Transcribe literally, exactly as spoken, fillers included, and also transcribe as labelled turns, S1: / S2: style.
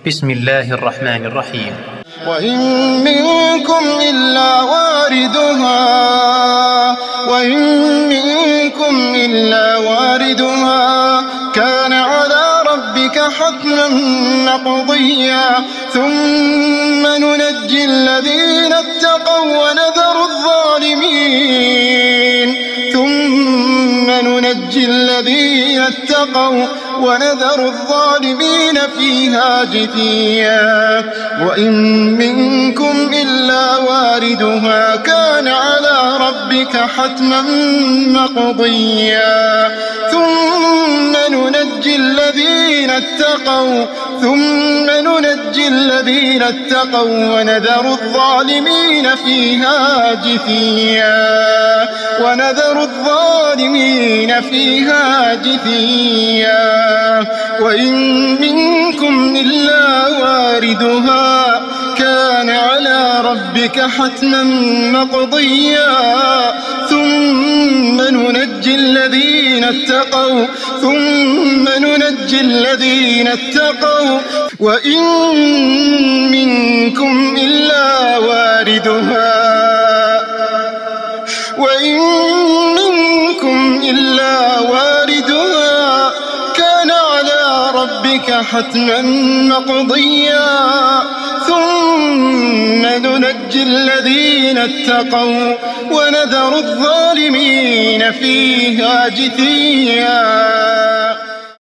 S1: بسم الله الرحمن الرحيم.
S2: وإن منكم إلا واردها وإن منكم إلا واردها كان على ربك حتما مقضيا ثم ننجي الذين اتقوا ونذر الظالمين ثم ننجي الذين اتقوا ونذر الظالمين فيها جثيا وإن منكم إلا واردها كان على ربك حتما مقضيا ثم ننجي الذين اتقوا ثم ننجي الذين اتقوا ونذر الظالمين فيها جثيا ونذر الظالمين فيها جثيا وإن منكم إلا واردها كان على ربك حتما مقضيا ثم ننجي الذين اتقوا ثم ننجي الذين اتقوا وإن منكم إلا واردها وإن منكم إلا واردها كان على ربك حتما مقضيا ثم ننجي الذين اتقوا ونذر الظالمين فيها جثيا.